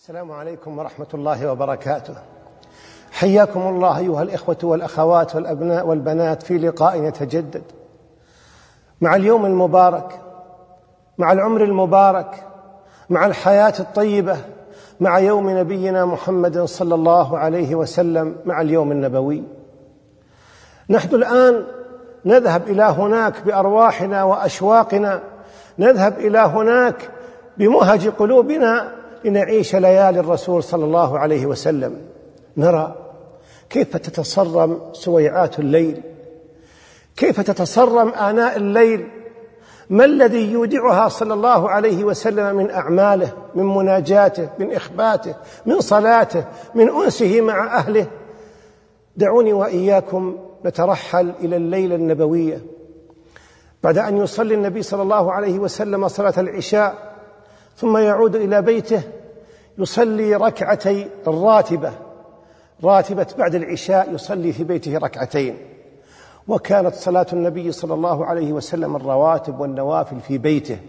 السلام عليكم ورحمة الله وبركاته. حياكم الله أيها الإخوة والأخوات والأبناء والبنات في لقاء يتجدد مع اليوم المبارك، مع العمر المبارك، مع الحياة الطيبة، مع يوم نبينا محمد صلى الله عليه وسلم، مع اليوم النبوي. نحن الآن نذهب إلى هناك بأرواحنا وأشواقنا، نذهب إلى هناك بمهج قلوبنا لنعيش ليالي الرسول صلى الله عليه وسلم. نرى كيف تتصرم سويعات الليل، كيف تتصرم آناء الليل، ما الذي يودعها صلى الله عليه وسلم من أعماله، من مناجاته، من إخباته، من صلاته، من أنسه مع أهله. دعوني وإياكم نترحل إلى الليلة النبوية. بعد أن يصلي النبي صلى الله عليه وسلم صلاة العشاء ثم يعود إلى بيته يصلي ركعتي الراتبة، راتبة بعد العشاء، يصلي في بيته ركعتين. وكانت صلاة النبي صلى الله عليه وسلم الرواتب والنوافل في بيته،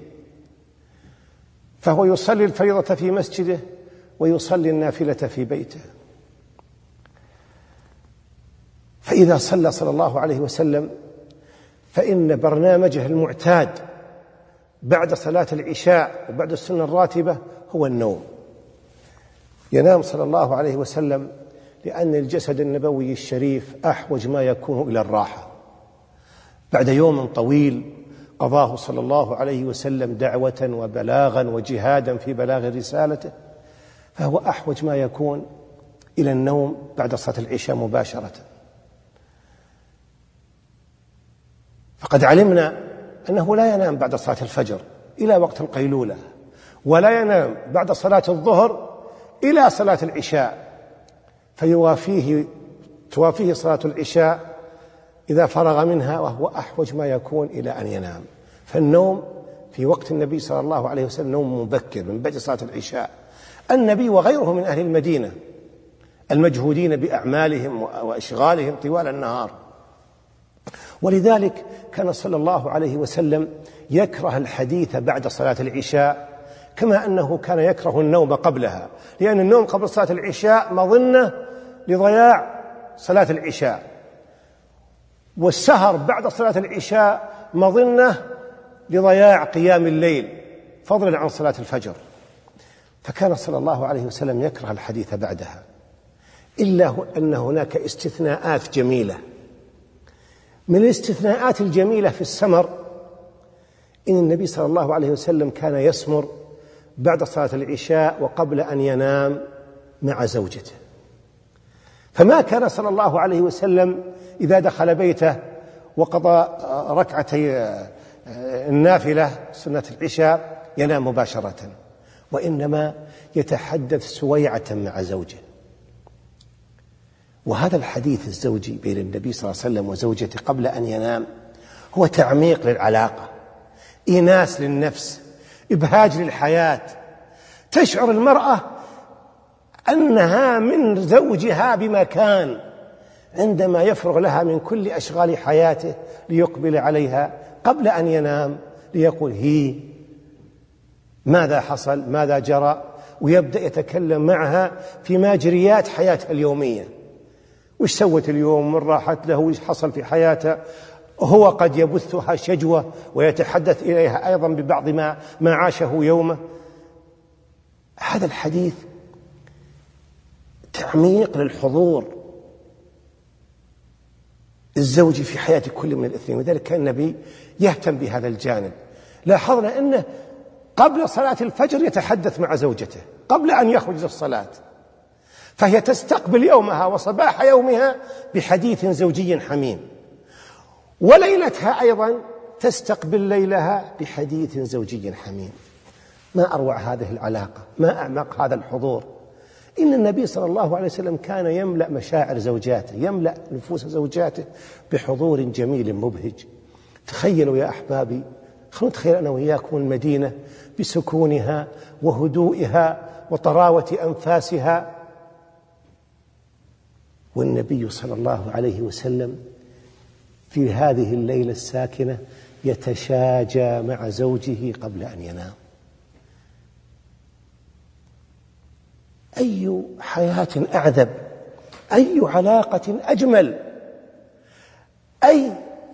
فهو يصلي الفريضة في مسجده ويصلي النافلة في بيته. فإذا صلى صلى الله عليه وسلم فإن برنامجه المعتاد بعد صلاة العشاء وبعد السنة الراتبة هو النوم. ينام صلى الله عليه وسلم لأن الجسد النبوي الشريف أحوج ما يكون إلى الراحة بعد يوم طويل قضاه صلى الله عليه وسلم دعوة وبلاغا وجهادا في بلاغ رسالته، فهو أحوج ما يكون إلى النوم بعد صلاة العشاء مباشرة. فقد علمنا أنه لا ينام بعد صلاة الفجر إلى وقت القيلولة، ولا ينام بعد صلاة الظهر إلى صلاة العشاء، توافيه صلاة العشاء إذا فرغ منها، وهو أحوج ما يكون إلى أن ينام. فالنوم في وقت النبي صلى الله عليه وسلم نوم مبكر من بعد صلاة العشاء. النبي وغيره من أهل المدينة المجهودين بأعمالهم وإشغالهم طوال النهار، ولذلك كان صلى الله عليه وسلم يكره الحديث بعد صلاة العشاء كما أنه كان يكره النوم قبلها، لأن النوم قبل صلاة العشاء مظنة لضياع صلاة العشاء، والسهر بعد صلاة العشاء مظنة لضياع قيام الليل فضلا عن صلاة الفجر. فكان صلى الله عليه وسلم يكره الحديث بعدها، إلا أن هناك استثناءات جميلة. من الاستثناءات الجميلة في السمر إن النبي صلى الله عليه وسلم كان يسمر بعد صلاة العشاء وقبل أن ينام مع زوجته. فما كان صلى الله عليه وسلم إذا دخل بيته وقضى ركعتي النافلة سنة العشاء ينام مباشرة، وإنما يتحدث سويعة مع زوجه. وهذا الحديث الزوجي بين النبي صلى الله عليه وسلم وزوجته قبل أن ينام هو تعميق للعلاقة، إيناس للنفس، إبهاج للحياة. تشعر المرأة أنها من زوجها بمكان عندما يفرغ لها من كل أشغال حياته ليقبل عليها قبل أن ينام ليقول هي ماذا حصل، ماذا جرى، ويبدأ يتكلم معها في ماجريات حياتها اليومية، وش سوت اليوم، من راحت له، وش حصل في حياته. هو قد يبثها شجوة ويتحدث إليها أيضا ببعض ما عاشه يومه. هذا الحديث تعميق للحضور الزوجي في حياة كل من الاثنين، وذلك كان النبي يهتم بهذا الجانب. لاحظنا أنه قبل صلاة الفجر يتحدث مع زوجته قبل أن يخرج للصلاة، فهي تستقبل يومها وصباح يومها بحديث زوجي حميم، وليلتها أيضا تستقبل ليلها بحديث زوجي حميم. ما أروع هذه العلاقة، ما أعمق هذا الحضور. إن النبي صلى الله عليه وسلم كان يملأ مشاعر زوجاته، يملأ نفوس زوجاته بحضور جميل مبهج. تخيلوا يا أحبابي، خلونا نتخيل أنا وإياكم المدينة بسكونها وهدوئها وطراوة أنفاسها، والنبي صلى الله عليه وسلم في هذه الليلة الساكنة يتشاجى مع زوجه قبل أن ينام. أي حياة أعذب، أي علاقة أجمل، أي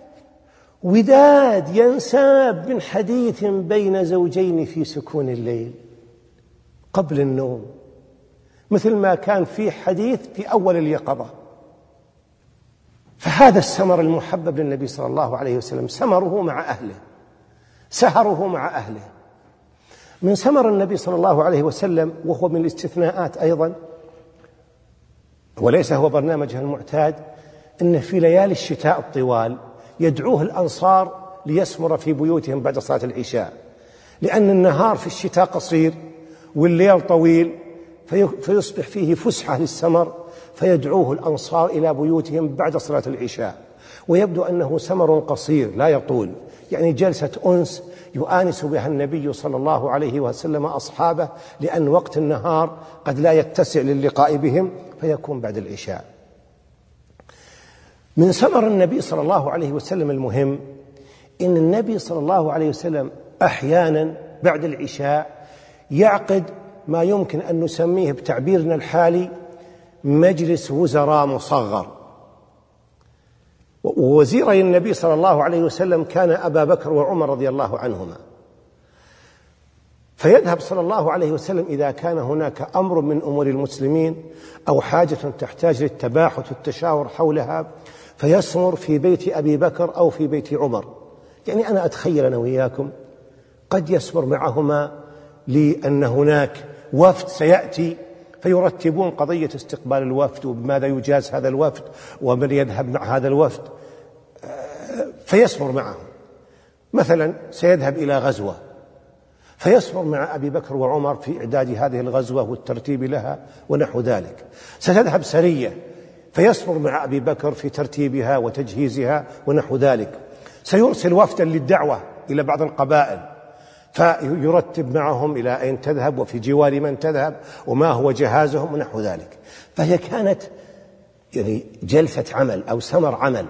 وداد ينساب من حديث بين زوجين في سكون الليل قبل النوم، مثل ما كان في حديث في أول اليقظة. فهذا السمر المحبب للنبي صلى الله عليه وسلم، سمره مع أهله، سهره مع أهله. من سمر النبي صلى الله عليه وسلم، وهو من الاستثناءات أيضا وليس هو برنامجه المعتاد، إن في ليالي الشتاء الطوال يدعوه الأنصار ليسمر في بيوتهم بعد صلاة العشاء، لأن النهار في الشتاء قصير والليل طويل، فيصبح فيه فسحة للسمر، فيدعوه الأنصار إلى بيوتهم بعد صلاة العشاء. ويبدو أنه سمر قصير لا يطول، يعني جلسة أنس يؤانس بها النبي صلى الله عليه وسلم أصحابه، لأن وقت النهار قد لا يتسع للقاء بهم، فيكون بعد العشاء. من سمر النبي صلى الله عليه وسلم المهم إن النبي صلى الله عليه وسلم أحيانا بعد العشاء يعقد ما يمكن أن نسميه بتعبيرنا الحالي مجلس وزراء مصغر. ووزيري النبي صلى الله عليه وسلم كان أبا بكر وعمر رضي الله عنهما، فيذهب صلى الله عليه وسلم إذا كان هناك أمر من أمور المسلمين أو حاجة تحتاج للتباحث والتشاور حولها، فيسمر في بيت أبي بكر أو في بيت عمر. يعني أنا أتخيل أنا وإياكم قد يسمر معهما لأن هناك وفد سيأتي، فيرتبون قضية استقبال الوفد وبماذا يجاز هذا الوفد ومن يذهب مع هذا الوفد، فيسمر معهم. مثلا سيذهب إلى غزوة، فيسمر مع أبي بكر وعمر في إعداد هذه الغزوة والترتيب لها ونحو ذلك. ستذهب سرية، فيسمر مع أبي بكر في ترتيبها وتجهيزها ونحو ذلك. سيرسل وفدا للدعوة إلى بعض القبائل، فيرتب معهم إلى أين تذهب وفي جوار من تذهب وما هو جهازهم ونحو ذلك. فهي كانت يعني جلسة عمل أو سمر عمل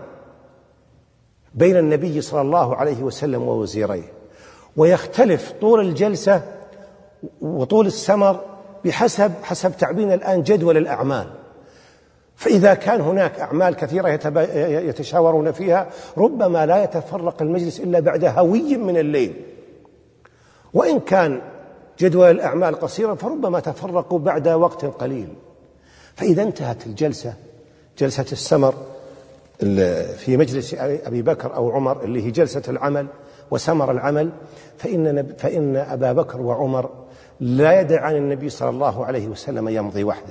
بين النبي صلى الله عليه وسلم ووزيريه، ويختلف طول الجلسة وطول السمر حسب تعبيرنا الآن جدول الأعمال. فإذا كان هناك أعمال كثيرة يتشاورون فيها، ربما لا يتفرق المجلس إلا بعد هوي من الليل، وإن كان جدول الأعمال قصيرا فربما تفرقوا بعد وقت قليل. فإذا انتهت الجلسة، جلسة السمر في مجلس أبي بكر أو عمر اللي هي جلسة العمل وسمر العمل، فإن أبا بكر وعمر لا يدعان النبي صلى الله عليه وسلم يمضي وحده،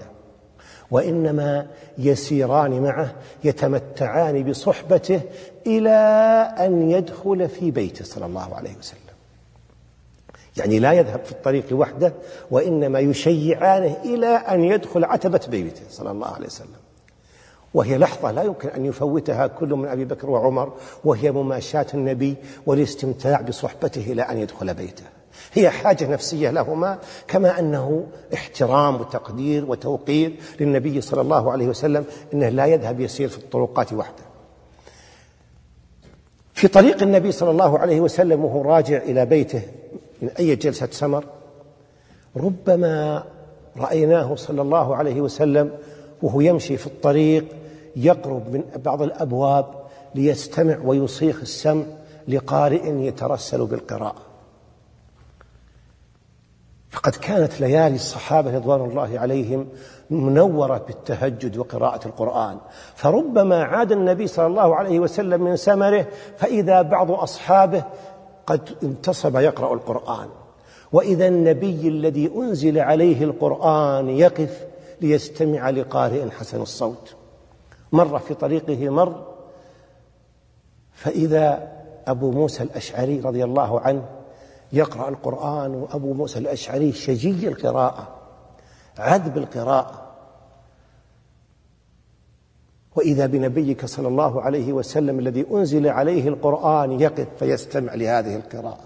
وإنما يسيران معه يتمتعان بصحبته إلى أن يدخل في بيته صلى الله عليه وسلم. يعني لا يذهب في الطريق وحده، وإنما يشيعانه إلى أن يدخل عتبة بيته صلى الله عليه وسلم. وهي لحظة لا يمكن أن يفوتها كل من أبي بكر وعمر، وهي مماشاة النبي والاستمتاع بصحبته إلى أن يدخل بيته. هي حاجة نفسية لهما، كما أنه احترام وتقدير وتوقير للنبي صلى الله عليه وسلم، إنه لا يذهب يسير في الطرقات وحده. في طريق النبي صلى الله عليه وسلم وهو راجع إلى بيته من أي جلسة سمر، ربما رأيناه صلى الله عليه وسلم وهو يمشي في الطريق يقرب من بعض الأبواب ليستمع ويصيغ السمع لقارئ يترسل بالقراءة. فقد كانت ليالي الصحابة رضوان الله عليهم منورة بالتهجد وقراءة القرآن، فربما عاد النبي صلى الله عليه وسلم من سمره فإذا بعض أصحابه قد انتصب يقرأ القرآن، وإذا النبي الذي أنزل عليه القرآن يقف ليستمع لقارئ حسن الصوت. مر في طريقه فإذا أبو موسى الأشعري رضي الله عنه يقرأ القرآن، وأبو موسى الأشعري شجي القراءة عذب القراءة، وإذا بنبيك صلى الله عليه وسلم الذي أنزل عليه القرآن يقف فيستمع لهذه القراءة،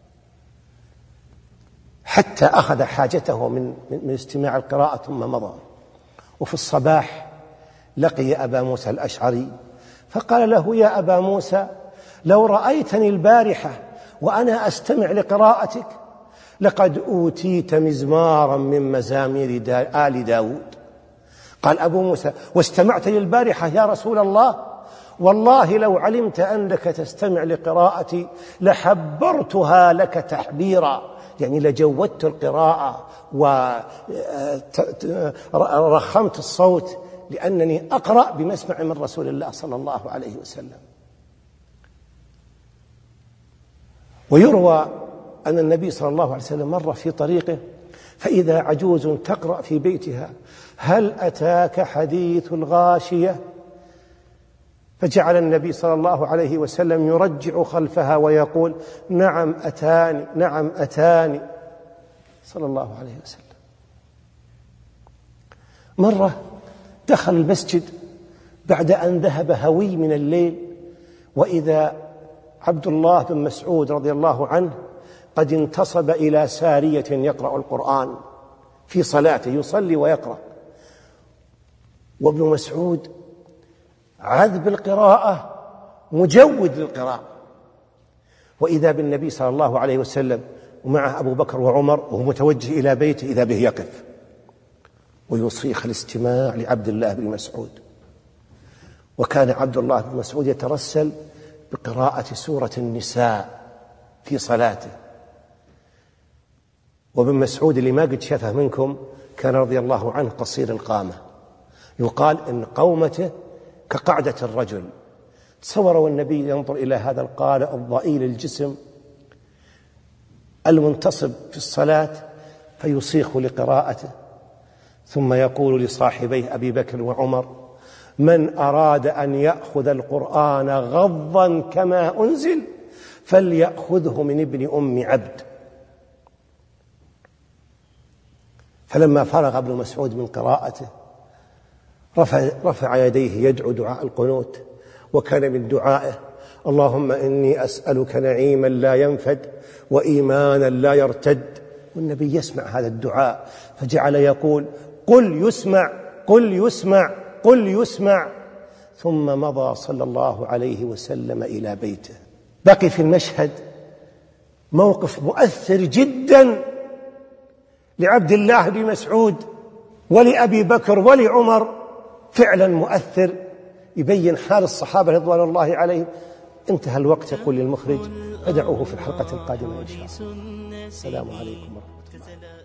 حتى أخذ حاجته من استماع القراءة ثم مضى. وفي الصباح لقي أبا موسى الأشعري فقال له: يا أبا موسى، لو رأيتني البارحة وأنا أستمع لقراءتك لقد أوتيت مزمارا من مزامير آل داود. قال أبو موسى: واستمعت للبارحة يا رسول الله؟ والله لو علمت أنك تستمع لقراءتي لحبرتها لك تحبيرا، يعني لجودت القراءة ورخمت الصوت، لأنني أقرأ بمسمع من رسول الله صلى الله عليه وسلم. ويروى أن النبي صلى الله عليه وسلم مر في طريقه فإذا عجوز تقرأ في بيتها: هل أتاك حديث الغاشية؟ فجعل النبي صلى الله عليه وسلم يرجع خلفها ويقول: نعم أتاني، نعم أتاني، صلى الله عليه وسلم. مرة دخل المسجد بعد أن ذهب هوي من الليل، وإذا عبد الله بن مسعود رضي الله عنه قد انتصب إلى سارية يقرأ القرآن في صلاته، يصلي ويقرأ، وابن مسعود عذب القراءة، مجود للقراءة، وإذا بالنبي صلى الله عليه وسلم ومعه أبو بكر وعمر وهو متوجه إلى بيته، إذا به يقف ويصيخ الاستماع لعبد الله بن مسعود. وكان عبد الله بن مسعود يترسل بقراءة سورة النساء في صلاته. وابن مسعود اللي ما قد شافه منكم كان رضي الله عنه قصير القامة، يقال إن قومته كقعدة الرجل. تصوروا النبي ينظر إلى هذا القارئ الضئيل الجسم المنتصب في الصلاة فيصيخ لقراءته، ثم يقول لصاحبيه أبي بكر وعمر: من أراد أن يأخذ القرآن غضا كما أنزل فليأخذه من ابن أم عبد. فلما فرغ ابن مسعود من قراءته رفع يديه يدعو دعاء القنوت، وكان من دعائه: اللهم إني أسألك نعيما لا ينفد وإيمانا لا يرتد. والنبي يسمع هذا الدعاء فجعل يقول: قل يسمع، قل يسمع، قل يسمع. ثم مضى صلى الله عليه وسلم إلى بيته. بقي في المشهد موقف مؤثر جدا لعبد الله بن مسعود ولأبي بكر ولعمر، فعلا مؤثر يبين حال الصحابة رضوان الله عليهم. انتهى الوقت، يقول للمخرج: فدعوه في الحلقة القادمة إن شاء الله. السلام عليكم ورحمة الله.